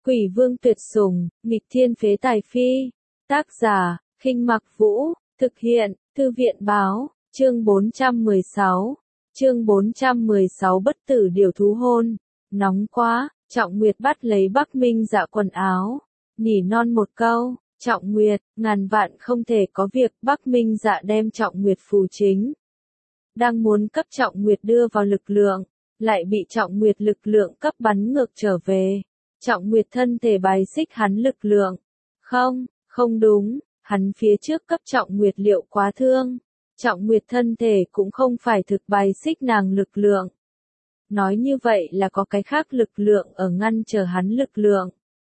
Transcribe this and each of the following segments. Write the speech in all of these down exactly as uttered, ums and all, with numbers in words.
Quỷ vương tuyệt sủng, nghịch thiên phế tài phi. Tác giả, Khinh Mặc Vũ, thực hiện, Thư viện báo, chương bốn trăm mười sáu. Chương bốn trăm mười sáu bất tử điều thú hôn. Nóng quá, Trọng Nguyệt bắt lấy Bắc Minh Dạ quần áo, nỉ non một câu, Trọng Nguyệt, ngàn vạn không thể có việc. Bắc Minh Dạ đem Trọng Nguyệt phù chính. Đang muốn cấp Trọng Nguyệt đưa vào lực lượng, lại bị Trọng Nguyệt lực lượng cấp bắn ngược trở về. Trọng Nguyệt thân thể bài xích hắn lực lượng. Không, không đúng, hắn phía trước cấp Trọng Nguyệt liệu quá thương. Trọng Nguyệt thân thể cũng không phải thực bài xích nàng lực lượng. Nói như vậy là có cái khác lực lượng ở ngăn chờ hắn lực lượng.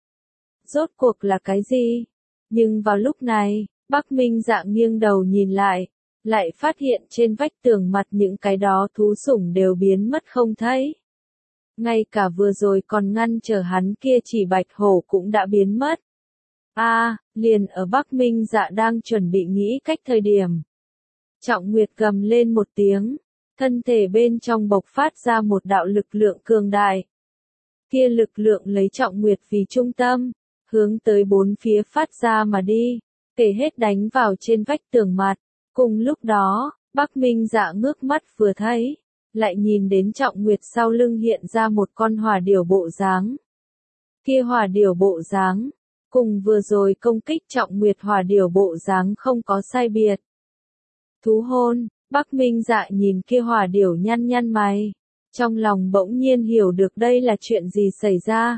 Rốt cuộc là cái gì? Nhưng vào lúc này, Bắc Minh Dạ nghiêng đầu nhìn lại, lại phát hiện trên vách tường mặt những cái đó thú sủng đều biến mất không thấy. Ngay cả vừa rồi còn ngăn chờ hắn kia chỉ bạch hổ cũng đã biến mất. A, à, liền ở Bắc Minh Dạ đang chuẩn bị nghĩ cách thời điểm. Trọng Nguyệt gầm lên một tiếng, thân thể bên trong bộc phát ra một đạo lực lượng cường đại. Kia lực lượng lấy Trọng Nguyệt vì trung tâm, hướng tới bốn phía phát ra mà đi, kể hết đánh vào trên vách tường mặt. Cùng lúc đó, Bắc Minh Dạ ngước mắt vừa thấy, lại nhìn đến Trọng Nguyệt sau lưng hiện ra một con hỏa điểu bộ dáng. Kia hỏa điểu bộ dáng, cùng vừa rồi công kích Trọng Nguyệt hỏa điểu bộ dáng không có sai biệt. Thú hôn, Bắc Minh Dạ nhìn kia hỏa điểu nhăn nhăn mày, trong lòng bỗng nhiên hiểu được đây là chuyện gì xảy ra.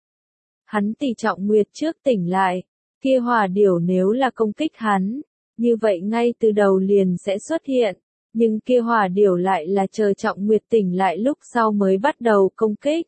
Hắn tỷ Trọng Nguyệt trước tỉnh lại, kia hỏa điểu nếu là công kích hắn, như vậy ngay từ đầu liền sẽ xuất hiện, nhưng kia hỏa điểu lại là chờ Trọng Nguyệt tỉnh lại lúc sau mới bắt đầu công kích.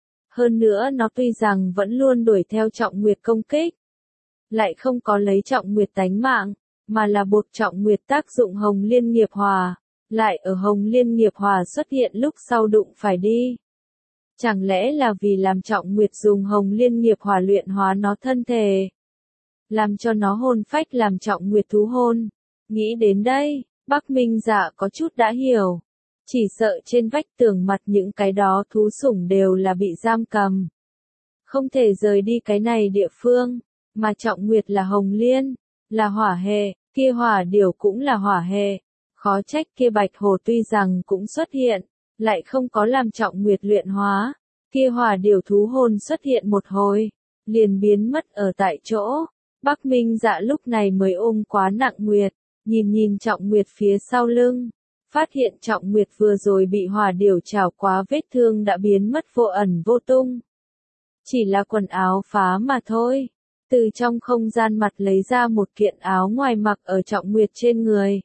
Hơn nữa nó tuy rằng vẫn luôn đuổi theo Trọng Nguyệt công kích, lại không có lấy Trọng Nguyệt tánh mạng, mà là buộc Trọng Nguyệt tác dụng Hồng Liên Nghiệp Hỏa, lại ở Hồng Liên Nghiệp Hỏa xuất hiện lúc sau đụng phải đi. Chẳng lẽ là vì làm Trọng Nguyệt dùng Hồng Liên Nghiệp Hỏa luyện hóa nó thân thể, làm cho nó hồn phách làm Trọng Nguyệt thú hôn. Nghĩ đến đây, Bắc Minh Dạ có chút đã hiểu. Chỉ sợ trên vách tường mặt những cái đó thú sủng đều là bị giam cầm. Không thể rời đi cái này địa phương, mà Trọng Nguyệt là Hồng Liên, là hỏa hệ, kia hỏa điểu cũng là hỏa hệ. Khó trách kia bạch hồ tuy rằng cũng xuất hiện, lại không có làm Trọng Nguyệt luyện hóa. Kia hỏa điểu thú hồn xuất hiện một hồi, liền biến mất ở tại chỗ. Bắc Minh Dạ lúc này mới ôm quá nặng Nguyệt, nhìn nhìn Trọng Nguyệt phía sau lưng, phát hiện Trọng Nguyệt vừa rồi bị hỏa điểu trảo quá vết thương đã biến mất vô ẩn vô tung. Chỉ là quần áo phá mà thôi. Từ trong không gian mặt lấy ra một kiện áo ngoài mặc ở Trọng Nguyệt trên người.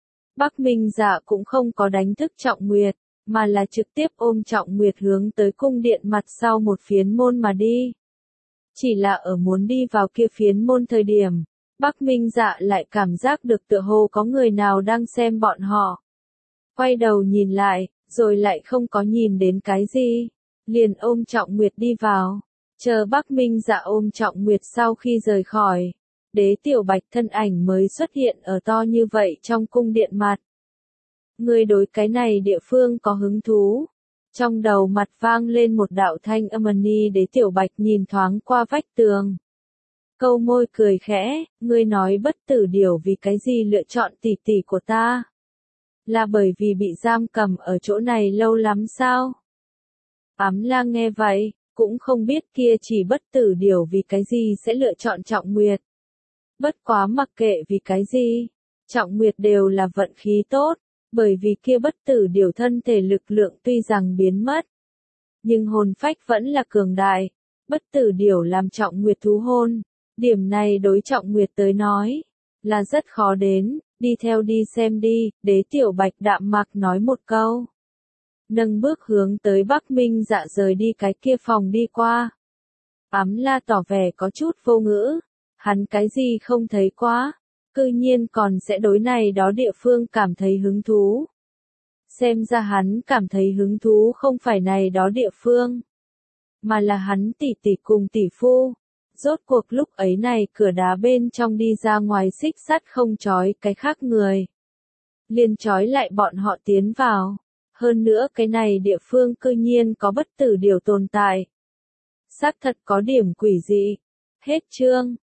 Bắc Minh Dạ cũng không có đánh thức Trọng Nguyệt, mà là trực tiếp ôm Trọng Nguyệt hướng tới cung điện mặt sau một phiến môn mà đi. Chỉ là ở muốn đi vào kia phiến môn thời điểm, Bắc Minh Dạ lại cảm giác được tựa hồ có người nào đang xem bọn họ. Quay đầu nhìn lại, rồi lại không có nhìn đến cái gì, liền ôm Trọng Nguyệt đi vào. Chờ Bắc Minh Dạ ôm Trọng Nguyệt sau khi rời khỏi, Đế Tiểu Bạch thân ảnh mới xuất hiện ở to như vậy trong cung điện mặt. Người đối cái này địa phương có hứng thú. Trong đầu mặt vang lên một đạo thanh âm ni. Đế Tiểu Bạch nhìn thoáng qua vách tường. Câu môi cười khẽ, ngươi nói bất tử điểu vì cái gì lựa chọn tỷ tỷ của ta? Là bởi vì bị giam cầm ở chỗ này lâu lắm sao? Ám Lang nghe vậy, cũng không biết kia chỉ bất tử điểu vì cái gì sẽ lựa chọn Trọng Nguyệt. Bất quá mặc kệ vì cái gì, Trọng Nguyệt đều là vận khí tốt, bởi vì kia bất tử điểu thân thể lực lượng tuy rằng biến mất, nhưng hồn phách vẫn là cường đại. Bất tử điểu làm Trọng Nguyệt thú hôn, điểm này đối Trọng Nguyệt tới nói, là rất khó đến, đi theo đi xem đi. Đế Tiểu Bạch đạm mạc nói một câu, nâng bước hướng tới Bắc Minh Dạ rời đi cái kia phòng đi qua. Ám La tỏ vẻ có chút vô ngữ, hắn cái gì không thấy quá, cư nhiên còn sẽ đối này đó địa phương cảm thấy hứng thú. Xem ra hắn cảm thấy hứng thú không phải này đó địa phương, mà là hắn tỷ tỷ cùng tỷ phu. Rốt cuộc lúc ấy này cửa đá bên trong đi ra ngoài xích sắt không trói cái khác người, liền trói lại bọn họ tiến vào. Hơn nữa cái này địa phương cư nhiên có bất tử điều tồn tại. xác thật có điểm quỷ dị. Hết chương.